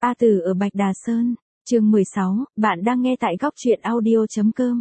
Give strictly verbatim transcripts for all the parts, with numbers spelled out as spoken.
A Tử ở Bạch Đà Sơn, chương mười sáu, bạn đang nghe tại góc truyện audio.com.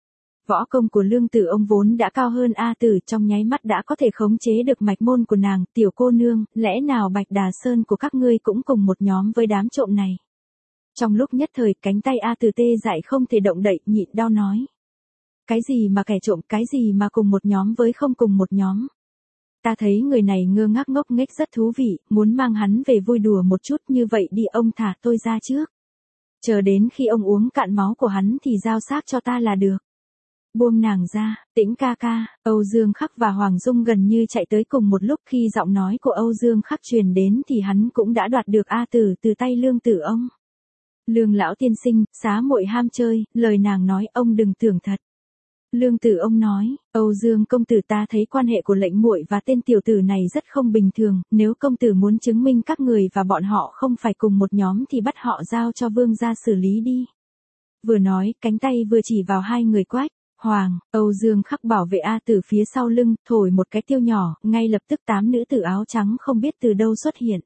Võ công của Lương Tử Ông vốn đã cao hơn A Tử, trong nháy mắt đã có thể khống chế được mạch môn của nàng. Tiểu cô nương, lẽ nào Bạch Đà Sơn của các ngươi cũng cùng một nhóm với đám trộm này? Trong lúc nhất thời, cánh tay A Tử tê dại không thể động đậy, nhịn đau nói. Cái gì mà kẻ trộm, cái gì mà cùng một nhóm với không cùng một nhóm? Ta thấy người này ngơ ngác ngốc nghếch rất thú vị, muốn mang hắn về vui đùa một chút. Như vậy đi, ông thả tôi ra trước. Chờ đến khi ông uống cạn máu của hắn thì giao xác cho ta là được. Buông nàng ra, Tĩnh ca ca. Âu Dương Khắc và Hoàng Dung gần như chạy tới cùng một lúc. Khi giọng nói của Âu Dương Khắc truyền đến thì hắn cũng đã đoạt được A Tử từ tay Lương Tử Ông. Lương lão tiên sinh, xá muội ham chơi, lời nàng nói ông đừng tưởng thật. Lương Tử Ông nói, Âu Dương công tử, ta thấy quan hệ của lệnh muội và tên tiểu tử này rất không bình thường, nếu công tử muốn chứng minh các người và bọn họ không phải cùng một nhóm thì bắt họ giao cho vương gia xử lý đi. Vừa nói, cánh tay vừa chỉ vào hai người Quách, Hoàng. Âu Dương Khắc bảo vệ A Tử phía sau lưng, thổi một cái tiêu nhỏ, ngay lập tức tám nữ tử áo trắng không biết từ đâu xuất hiện.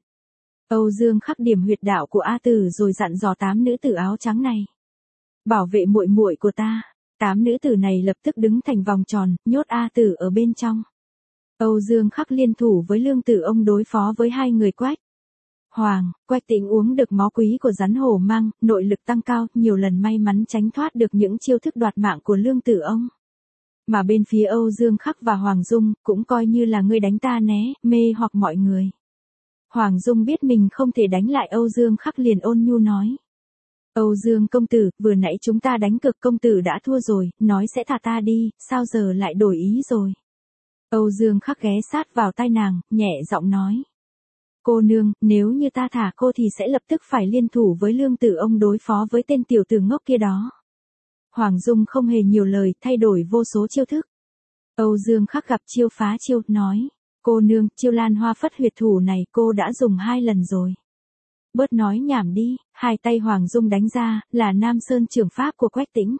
Âu Dương Khắc điểm huyệt đạo của A Tử rồi dặn dò tám nữ tử áo trắng này. Bảo vệ muội muội của ta. Tám nữ tử này lập tức đứng thành vòng tròn, nhốt A Tử ở bên trong. Âu Dương Khắc liên thủ với Lương Tử Ông đối phó với hai người Quách, Hoàng. Quách Tĩnh uống được máu quý của rắn hổ mang, nội lực tăng cao, nhiều lần may mắn tránh thoát được những chiêu thức đoạt mạng của Lương Tử Ông. Mà bên phía Âu Dương Khắc và Hoàng Dung, cũng coi như là ngươi đánh ta né, mê hoặc mọi người. Hoàng Dung biết mình không thể đánh lại Âu Dương Khắc liền ôn nhu nói. Âu Dương công tử, vừa nãy chúng ta đánh cược, công tử đã thua rồi, nói sẽ thả ta đi, sao giờ lại đổi ý rồi? Âu Dương Khắc ghé sát vào tai nàng, nhẹ giọng nói. Cô nương, nếu như ta thả cô thì sẽ lập tức phải liên thủ với Lương Tử Ông đối phó với tên tiểu tử ngốc kia đó. Hoàng Dung không hề nhiều lời, thay đổi vô số chiêu thức. Âu Dương Khắc gặp chiêu phá chiêu, nói. Cô nương, chiêu Lan Hoa Phất huyệt thủ này cô đã dùng hai lần rồi. Bớt nói nhảm đi, hai tay Hoàng Dung đánh ra, là Nam Sơn trưởng pháp của Quách Tĩnh.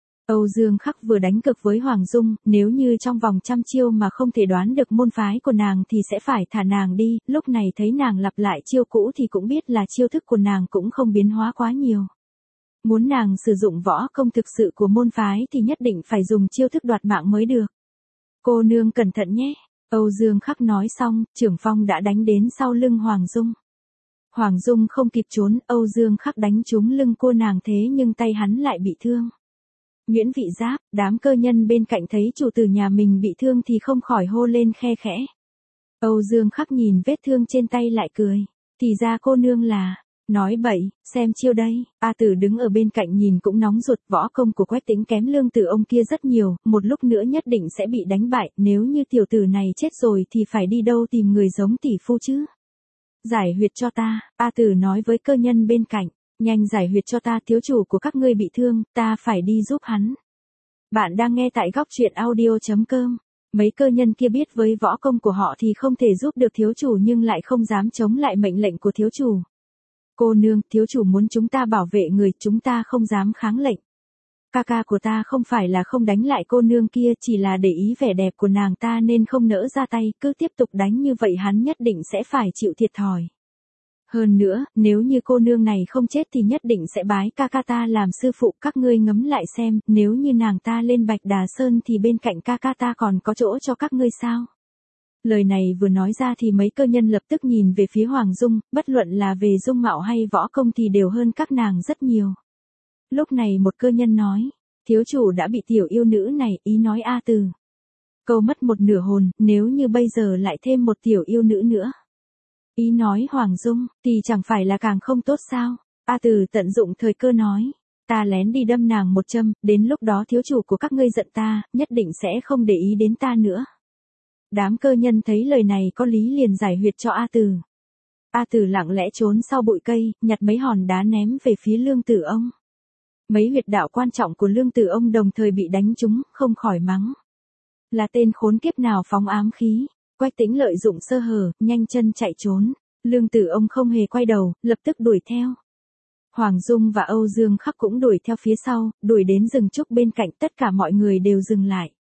Âu Dương Khắc vừa đánh cực với Hoàng Dung, nếu như trong vòng trăm chiêu mà không thể đoán được môn phái của nàng thì sẽ phải thả nàng đi, lúc này thấy nàng lặp lại chiêu cũ thì cũng biết là chiêu thức của nàng cũng không biến hóa quá nhiều. Muốn nàng sử dụng võ công thực sự của môn phái thì nhất định phải dùng chiêu thức đoạt mạng mới được. Cô nương cẩn thận nhé. Âu Dương Khắc nói xong, trưởng phong đã đánh đến sau lưng Hoàng Dung. Hoàng Dung không kịp trốn, Âu Dương Khắc đánh trúng lưng cô nàng thế nhưng tay hắn lại bị thương. Nguyễn Vị Giáp, đám cơ nhân bên cạnh thấy chủ tử nhà mình bị thương thì không khỏi hô lên khe khẽ. Âu Dương Khắc nhìn vết thương trên tay lại cười. Thì ra cô nương là, nói bậy, xem chiêu đây. A Tử đứng ở bên cạnh nhìn cũng nóng ruột, võ công của Quách Tĩnh kém Lương Tử Ông kia rất nhiều, một lúc nữa nhất định sẽ bị đánh bại, nếu như tiểu tử này chết rồi thì phải đi đâu tìm người giống tỷ phu chứ. Giải huyệt cho ta, A Tử nói với cơ nhân bên cạnh, nhanh giải huyệt cho ta, thiếu chủ của các ngươi bị thương, ta phải đi giúp hắn. Bạn đang nghe tại góc truyện audio.com. Mấy cơ nhân kia biết với võ công của họ thì không thể giúp được thiếu chủ nhưng lại không dám chống lại mệnh lệnh của thiếu chủ. Cô nương, thiếu chủ muốn chúng ta bảo vệ người, chúng ta không dám kháng lệnh. Ca ca của ta không phải là không đánh lại cô nương kia, chỉ là để ý vẻ đẹp của nàng ta nên không nỡ ra tay, cứ tiếp tục đánh như vậy hắn nhất định sẽ phải chịu thiệt thòi. Hơn nữa, nếu như cô nương này không chết thì nhất định sẽ bái ca ca ta làm sư phụ, các ngươi ngẫm lại xem, nếu như nàng ta lên Bạch Đà Sơn thì bên cạnh ca ca ta còn có chỗ cho các ngươi sao? Lời này vừa nói ra thì mấy cơ nhân lập tức nhìn về phía Hoàng Dung, bất luận là về dung mạo hay võ công thì đều hơn các nàng rất nhiều. Lúc này một cơ nhân nói, thiếu chủ đã bị tiểu yêu nữ này, ý nói A Tử. Câu mất một nửa hồn, nếu như bây giờ lại thêm một tiểu yêu nữ nữa. Ý nói Hoàng Dung, thì chẳng phải là càng không tốt sao? A Tử tận dụng thời cơ nói, ta lén đi đâm nàng một châm, đến lúc đó thiếu chủ của các ngươi giận ta, nhất định sẽ không để ý đến ta nữa. Đám cơ nhân thấy lời này có lý liền giải huyệt cho A Tử. A Tử lặng lẽ trốn sau bụi cây, nhặt mấy hòn đá ném về phía Lương Tử Ông. Mấy huyệt đạo quan trọng của Lương Tử Ông đồng thời bị đánh trúng, không khỏi mắng. Là tên khốn kiếp nào phóng ám khí. Quách Tĩnh lợi dụng sơ hở, nhanh chân chạy trốn. Lương Tử Ông không hề quay đầu, lập tức đuổi theo. Hoàng Dung và Âu Dương Khắc cũng đuổi theo phía sau, đuổi đến rừng trúc bên cạnh, tất cả mọi người đều dừng lại.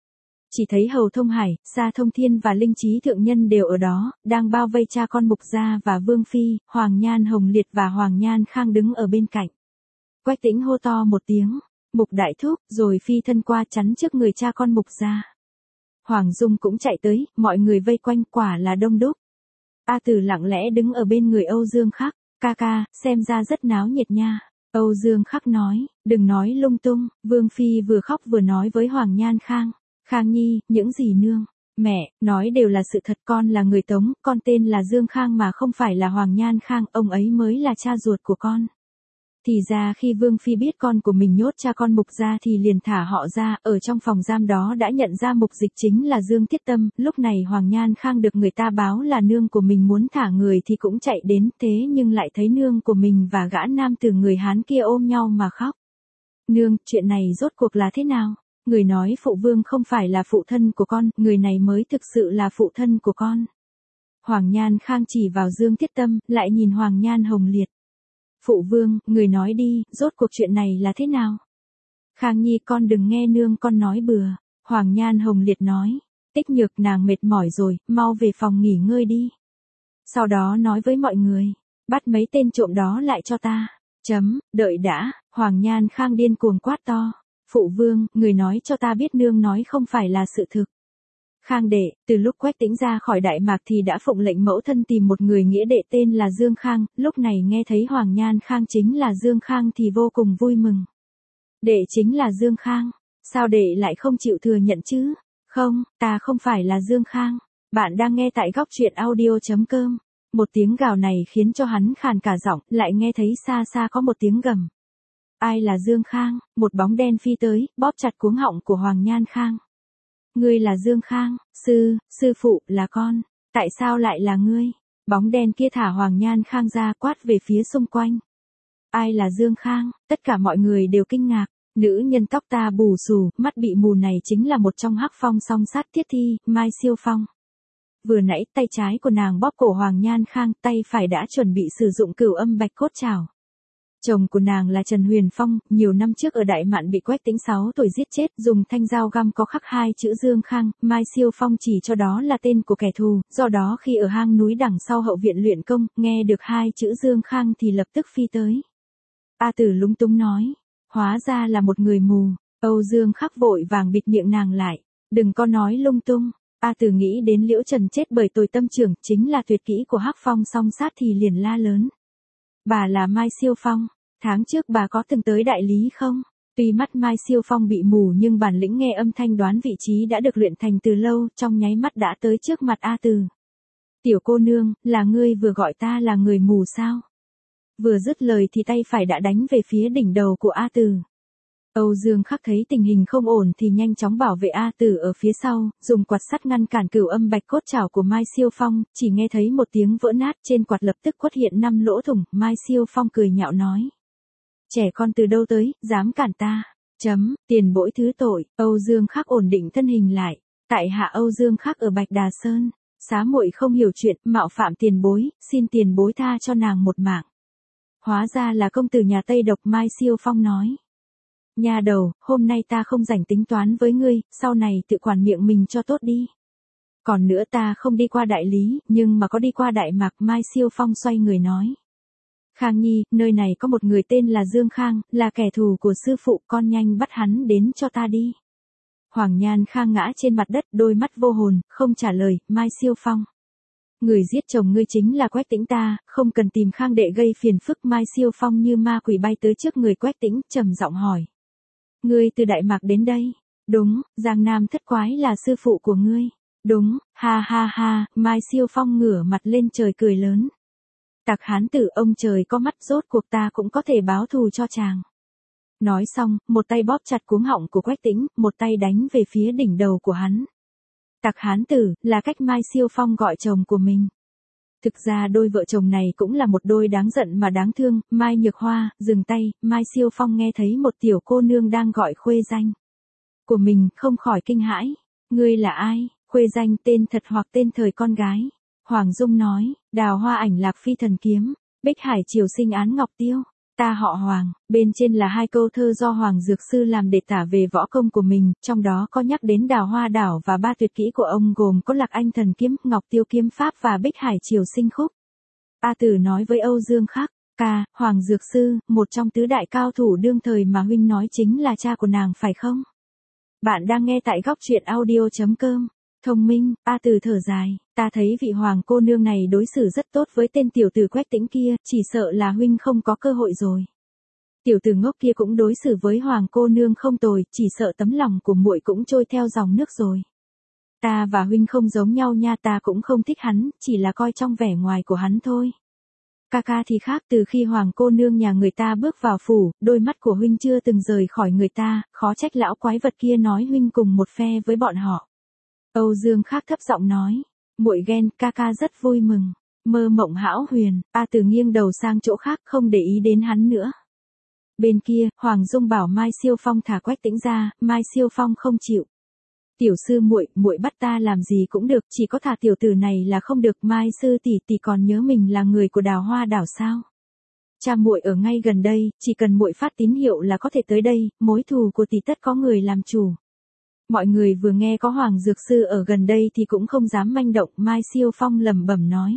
Chỉ thấy Hầu Thông Hải, Sa Thông Thiên và Linh Trí Thượng Nhân đều ở đó, đang bao vây cha con Mục Gia và Vương Phi, Hoàng Nhan Hồng Liệt và Hoàng Nhan Khang đứng ở bên cạnh. Quách Tĩnh hô to một tiếng, Mục Đại Thúc, rồi phi thân qua chắn trước người cha con Mục Gia. Hoàng Dung cũng chạy tới, mọi người vây quanh quả là đông đúc. A Tử lặng lẽ đứng ở bên người Âu Dương Khắc, ca ca, xem ra rất náo nhiệt nha. Âu Dương Khắc nói, đừng nói lung tung, Vương Phi vừa khóc vừa nói với Hoàng Nhan Khang. Khang Nhi, những gì nương? Mẹ, nói đều là sự thật, con là người Tống, con tên là Dương Khang mà không phải là Hoàng Nhan Khang, ông ấy mới là cha ruột của con. Thì ra khi Vương Phi biết con của mình nhốt cha con Mục Gia thì liền thả họ ra, ở trong phòng giam đó đã nhận ra Mục Dịch chính là Dương Thiết Tâm, lúc này Hoàng Nhan Khang được người ta báo là nương của mình muốn thả người thì cũng chạy đến, thế nhưng lại thấy nương của mình và gã nam từ người Hán kia ôm nhau mà khóc. Nương, chuyện này rốt cuộc là thế nào? Người nói phụ vương không phải là phụ thân của con, người này mới thực sự là phụ thân của con. Hoàng Nhan Khang chỉ vào Dương Thiết Tâm, lại nhìn Hoàng Nhan Hồng Liệt. Phụ vương, người nói đi, rốt cuộc chuyện này là thế nào? Khang Nhi, con đừng nghe nương con nói bừa. Hoàng Nhan Hồng Liệt nói, Tích Nhược, nàng mệt mỏi rồi, mau về phòng nghỉ ngơi đi. Sau đó nói với mọi người, bắt mấy tên trộm đó lại cho ta. Chấm, đợi đã, Hoàng Nhan Khang điên cuồng quát to. Phụ vương, người nói cho ta biết nương nói không phải là sự thực. Khang đệ, từ lúc Quách Tĩnh ra khỏi Đại Mạc thì đã phụng lệnh mẫu thân tìm một người nghĩa đệ tên là Dương Khang, lúc này nghe thấy Hoàng Nhan Khang chính là Dương Khang thì vô cùng vui mừng. Đệ chính là Dương Khang, sao đệ lại không chịu thừa nhận chứ? Không, ta không phải là Dương Khang. Bạn đang nghe tại góc truyện audio chấm com. Một tiếng gào này khiến cho hắn khàn cả giọng, lại nghe thấy xa xa có một tiếng gầm. Ai là Dương Khang? Một bóng đen phi tới, bóp chặt cuống họng của Hoàng Nhan Khang. Ngươi là Dương Khang, sư, sư phụ, là con. Tại sao lại là ngươi? Bóng đen kia thả Hoàng Nhan Khang ra, quát về phía xung quanh. Ai là Dương Khang? Tất cả mọi người đều kinh ngạc. Nữ nhân tóc ta bù xù, mắt bị mù này chính là một trong Hắc Phong song sát Tiết Thi, Mai Siêu Phong. Vừa nãy tay trái của nàng bóp cổ Hoàng Nhan Khang, tay phải đã chuẩn bị sử dụng cửu âm bạch cốt trảo. Chồng của nàng là Trần Huyền Phong, nhiều năm trước ở Đại Mạn bị Quách Tĩnh sáu tuổi giết chết, dùng thanh dao găm có khắc hai chữ Dương Khang, Mai Siêu Phong chỉ cho đó là tên của kẻ thù, do đó khi ở hang núi đằng sau hậu viện luyện công, nghe được hai chữ Dương Khang thì lập tức phi tới. A Tử lúng túng nói, hóa ra là một người mù. Âu Dương Khắc vội vàng bịt miệng nàng lại, đừng có nói lung tung. A Tử nghĩ đến Liễu Trần chết bởi tội tâm trưởng, chính là tuyệt kỹ của Hắc Phong song sát thì liền la lớn. Bà là Mai Siêu Phong, tháng trước bà có từng tới đại lý không? Tuy mắt Mai Siêu Phong bị mù nhưng bản lĩnh nghe âm thanh đoán vị trí đã được luyện thành từ lâu, trong nháy mắt đã tới trước mặt A Tử. Tiểu cô nương, là ngươi vừa gọi ta là người mù sao? Vừa dứt lời thì tay phải đã đánh về phía đỉnh đầu của A Tử. Âu Dương Khắc thấy tình hình không ổn thì nhanh chóng bảo vệ A Tử ở phía sau, dùng quạt sắt ngăn cản cửu âm bạch cốt trảo của Mai Siêu Phong, chỉ nghe thấy một tiếng vỡ nát, trên quạt lập tức quất hiện năm lỗ thủng, Mai Siêu Phong cười nhạo nói. Trẻ con từ đâu tới, dám cản ta, chấm, tiền bối thứ tội. Âu Dương Khắc ổn định thân hình lại, tại hạ Âu Dương Khắc ở Bạch Đà Sơn, xá muội không hiểu chuyện, mạo phạm tiền bối, xin tiền bối tha cho nàng một mạng. Hóa ra là công tử nhà Tây Độc, Mai Siêu Phong nói. Nhà đầu, hôm nay ta không rảnh tính toán với ngươi, sau này tự quản miệng mình cho tốt đi. Còn nữa ta không đi qua đại lý, nhưng mà có đi qua Đại Mạc. Mai Siêu Phong xoay người nói. Khang Nhi, nơi này có một người tên là Dương Khang, là kẻ thù của sư phụ, con nhanh bắt hắn đến cho ta đi. Hoàng Nhan Khang ngã trên mặt đất, đôi mắt vô hồn, không trả lời. Mai Siêu Phong. Người giết chồng ngươi chính là Quách Tĩnh ta, không cần tìm Khang đệ gây phiền phức. Mai Siêu Phong như ma quỷ bay tới trước người Quách Tĩnh, trầm giọng hỏi. Ngươi từ Đại Mạc đến đây? Đúng, Giang Nam Thất Quái là sư phụ của ngươi. Đúng, ha ha ha, Mai Siêu Phong ngửa mặt lên trời cười lớn. Tặc hán tử, ông trời có mắt, rốt cuộc ta cũng có thể báo thù cho chàng. Nói xong, một tay bóp chặt cuống họng của Quách Tĩnh, một tay đánh về phía đỉnh đầu của hắn. Tặc hán tử, là cách Mai Siêu Phong gọi chồng của mình. Thực ra đôi vợ chồng này cũng là một đôi đáng giận mà đáng thương. Mai Nhược Hoa, dừng tay. Mai Siêu Phong nghe thấy một tiểu cô nương đang gọi khuê danh của mình, không khỏi kinh hãi. Ngươi là ai? Khuê danh tên thật hoặc tên thời con gái? Hoàng Dung nói, Đào Hoa Ảnh Lạc Phi Thần Kiếm, Bích Hải Triều Sinh Án Ngọc Tiêu. Ta họ Hoàng, bên trên là hai câu thơ do Hoàng Dược Sư làm để tả về võ công của mình, trong đó có nhắc đến Đào Hoa Đảo và ba tuyệt kỹ của ông gồm có Lạc Anh Thần Kiếm, Ngọc Tiêu Kiếm Pháp và Bích Hải Triều Sinh Khúc. A Tử nói với Âu Dương Khắc, ca, Hoàng Dược Sư, một trong tứ đại cao thủ đương thời mà huynh nói chính là cha của nàng phải không? Bạn đang nghe tại góc truyện audio.com. Thông minh, A Tử thở dài, ta thấy vị Hoàng cô nương này đối xử rất tốt với tên tiểu tử Quách Tĩnh kia, chỉ sợ là huynh không có cơ hội rồi. Tiểu tử ngốc kia cũng đối xử với Hoàng cô nương không tồi, chỉ sợ tấm lòng của muội cũng trôi theo dòng nước rồi. Ta và huynh không giống nhau nha, ta cũng không thích hắn, chỉ là coi trong vẻ ngoài của hắn thôi. Ca ca thì khác, từ khi Hoàng cô nương nhà người ta bước vào phủ, đôi mắt của huynh chưa từng rời khỏi người ta, khó trách lão quái vật kia nói huynh cùng một phe với bọn họ. Âu Dương Khắc thấp giọng nói, muội ghen, ca ca rất vui mừng. Mơ mộng hão huyền, A Tử nghiêng đầu sang chỗ khác không để ý đến hắn nữa. Bên kia, Hoàng Dung bảo Mai Siêu Phong thả Quách Tĩnh ra, Mai Siêu Phong không chịu. Tiểu sư muội, muội bắt ta làm gì cũng được, chỉ có thả tiểu tử này là không được. Mai sư tỷ tỷ còn nhớ mình là người của Đào Hoa Đảo sao? Cha muội ở ngay gần đây, chỉ cần muội phát tín hiệu là có thể tới đây, mối thù của tỷ tất có người làm chủ. Mọi người vừa nghe có Hoàng Dược Sư ở gần đây thì cũng không dám manh động. Mai Siêu Phong lẩm bẩm nói.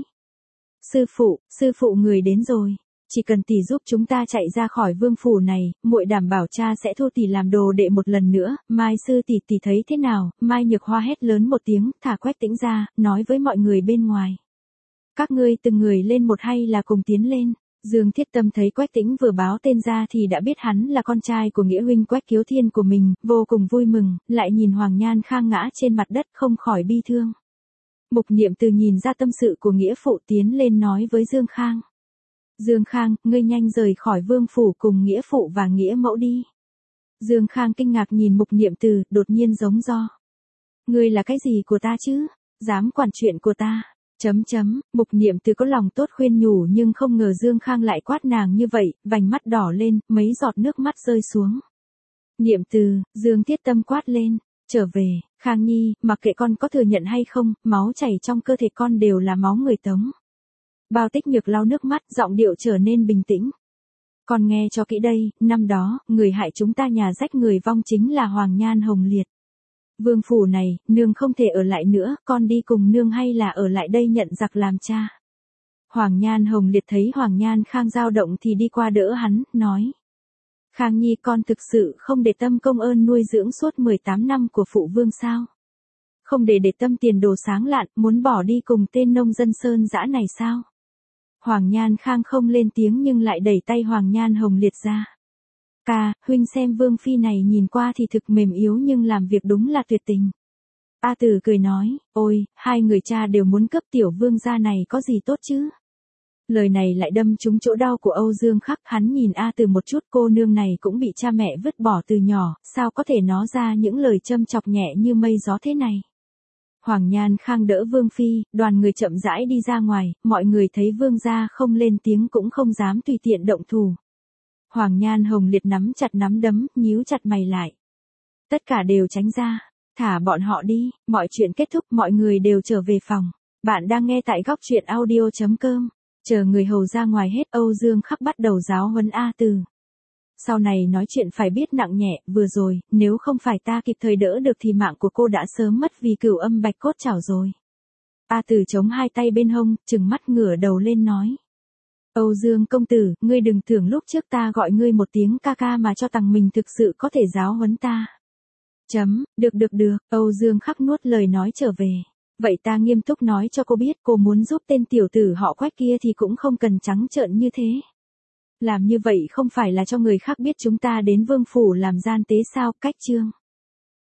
Sư phụ, sư phụ người đến rồi. Chỉ cần tỷ giúp chúng ta chạy ra khỏi vương phủ này, muội đảm bảo cha sẽ thu tỷ làm đồ đệ một lần nữa. Mai sư tỷ tỷ thấy thế nào? Mai Nhược Hoa hét lớn một tiếng, thả Quách Tĩnh ra, nói với mọi người bên ngoài. Các ngươi từng người lên một hay là cùng tiến lên? Dương Thiết Tâm thấy Quách Tĩnh vừa báo tên ra thì đã biết hắn là con trai của nghĩa huynh Quách Kiếu Thiên của mình, vô cùng vui mừng, lại nhìn Hoàng Nhan Khang ngã trên mặt đất không khỏi bi thương. Mục Niệm Từ nhìn ra tâm sự của nghĩa phụ tiến lên nói với Dương Khang. Dương Khang, ngươi nhanh rời khỏi vương phủ cùng nghĩa phụ và nghĩa mẫu đi. Dương Khang kinh ngạc nhìn Mục Niệm Từ, đột nhiên giống do. Ngươi là cái gì của ta chứ? Dám quản chuyện của ta? Chấm chấm, Mục Niệm Từ có lòng tốt khuyên nhủ nhưng không ngờ Dương Khang lại quát nàng như vậy, vành mắt đỏ lên, mấy giọt nước mắt rơi xuống. Niệm Từ, Dương Thiết Tâm quát lên, trở về, Khang Nhi, mặc kệ con có thừa nhận hay không, máu chảy trong cơ thể con đều là máu người Tống. Bao Tích Nhược lau nước mắt, giọng điệu trở nên bình tĩnh. Con nghe cho kỹ đây, năm đó, người hại chúng ta nhà rách người vong chính là Hoàng Nhan Hồng Liệt. Vương phủ này, nương không thể ở lại nữa, con đi cùng nương hay là ở lại đây nhận giặc làm cha. Hoàng Nhan Hồng Liệt thấy Hoàng Nhan Khang dao động thì đi qua đỡ hắn, nói. Khang Nhi, con thực sự không để tâm công ơn nuôi dưỡng suốt mười tám năm của phụ vương sao? Không để để tâm tiền đồ sáng lạn, muốn bỏ đi cùng tên nông dân sơn dã này sao? Hoàng Nhan Khang không lên tiếng nhưng lại đẩy tay Hoàng Nhan Hồng Liệt ra. Ca, huynh xem vương phi này nhìn qua thì thực mềm yếu nhưng làm việc đúng là tuyệt tình. A Tử cười nói, ôi, hai người cha đều muốn cấp tiểu vương gia này có gì tốt chứ? Lời này lại đâm trúng chỗ đau của Âu Dương Khắc, hắn nhìn A Tử một chút, cô nương này cũng bị cha mẹ vứt bỏ từ nhỏ, sao có thể nói ra những lời châm chọc nhẹ như mây gió thế này? Hoàng Nhan Khang đỡ Vương Phi, đoàn người chậm rãi đi ra ngoài, mọi người thấy Vương gia không lên tiếng cũng không dám tùy tiện động thủ. Hoàng Nhan Hồng Liệt nắm chặt nắm đấm, nhíu chặt mày lại. Tất cả đều tránh ra, thả bọn họ đi, mọi chuyện kết thúc, mọi người đều trở về phòng. Bạn đang nghe tại góc truyện audio.com. Chờ người hầu ra ngoài hết, Âu Dương Khắc bắt đầu giáo huấn A Tử. Sau này nói chuyện phải biết nặng nhẹ, vừa rồi, nếu không phải ta kịp thời đỡ được thì mạng của cô đã sớm mất vì cửu âm bạch cốt chảo rồi. A Tử chống hai tay bên hông, trừng mắt ngửa đầu lên nói. Âu Dương công tử, ngươi đừng tưởng lúc trước ta gọi ngươi một tiếng ca ca mà cho rằng mình thực sự có thể giáo huấn ta. Chấm, được được được, Âu Dương Khắc nuốt lời nói trở về. Vậy ta nghiêm túc nói cho cô biết, cô muốn giúp tên tiểu tử họ Quách kia thì cũng không cần trắng trợn như thế. Làm như vậy không phải là cho người khác biết chúng ta đến vương phủ làm gian tế sao? Cách chương.